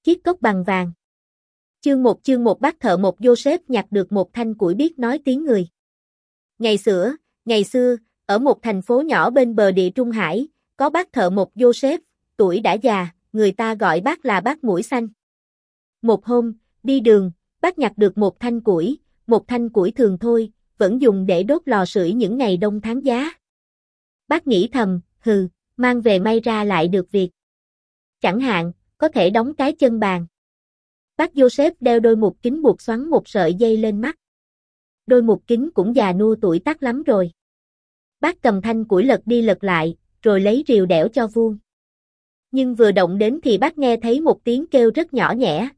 chiếc cốc bằng vàng. Chương 1 bác thợ một Joseph nhặt được một thanh củi biết nói tiếng người. Ngày xưa, ở một thành phố nhỏ bên bờ địa Trung Hải, có bác thợ một Joseph, tuổi đã già, người ta gọi bác là bác mũi xanh. Một hôm, đi đường, bác nhặt được một thanh củi thường thôi, vẫn dùng để đốt lò sưởi những ngày đông tháng giá. Bác nghĩ thầm, mang về may ra lại được việc. Chẳng hạn, có thể đóng cái chân bàn. Bác Joseph đeo đôi mục kính buộc xoắn một sợi dây lên mắt. Đôi mục kính cũng già nua tuổi tác lắm rồi. Bác cầm thanh củi lật đi lật lại, rồi lấy rìu đẽo cho vuông. Nhưng vừa động đến thì bác nghe thấy một tiếng kêu rất nhỏ nhẹ,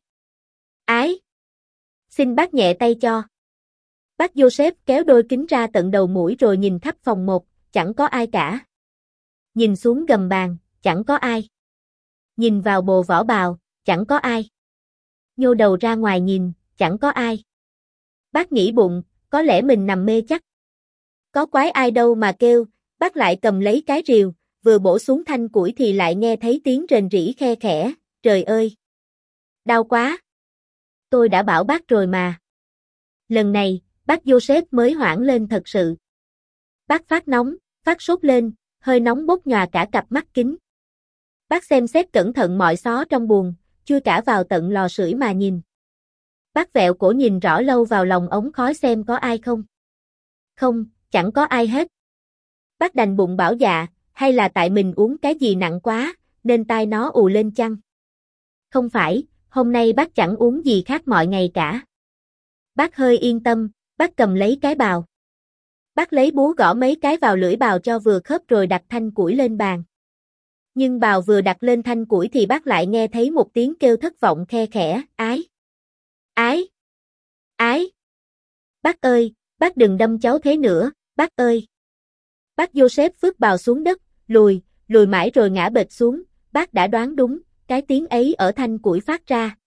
ái. Xin bác nhẹ tay cho. Bác Joseph kéo đôi kính ra tận đầu mũi rồi nhìn khắp phòng một, chẳng có ai cả. Nhìn xuống gầm bàn, chẳng có ai. Nhìn vào bồ vỏ bào, chẳng có ai. Nhô đầu ra ngoài nhìn, chẳng có ai. Bác nghĩ bụng, có lẽ mình nằm mê chắc. Có quái ai đâu mà kêu, bác lại cầm lấy cái rìu, vừa bổ xuống thanh củi thì lại nghe thấy tiếng rền rĩ khe khẽ, trời ơi! Đau quá! Tôi đã bảo bác rồi mà. Lần này, bác Joseph mới hoảng lên thật sự. Bác phát sốt lên, hơi nóng bốc nhòa cả cặp mắt kính. Bác xem xét cẩn thận mọi xó trong buồng, chui cả vào tận lò sưởi mà nhìn. Bác vẹo cổ nhìn rõ lâu vào lòng ống khói xem có ai không. Không, chẳng có ai hết. Bác đành bụng bảo dạ, hay là tại mình uống cái gì nặng quá, nên tai nó ù lên chăng? Không phải, hôm nay bác chẳng uống gì khác mọi ngày cả. Bác hơi yên tâm, bác cầm lấy cái bào. Bác lấy búa gõ mấy cái vào lưỡi bào cho vừa khớp rồi đặt thanh củi lên bàn. Nhưng bào vừa đặt lên thanh củi thì bác lại nghe thấy một tiếng kêu thất vọng khe khẽ, ái. Bác ơi, bác đừng đâm cháu thế nữa, bác ơi. Bác Joseph vứt bào xuống đất, lùi mãi rồi ngã bệt xuống, bác đã đoán đúng, cái tiếng ấy ở thanh củi phát ra.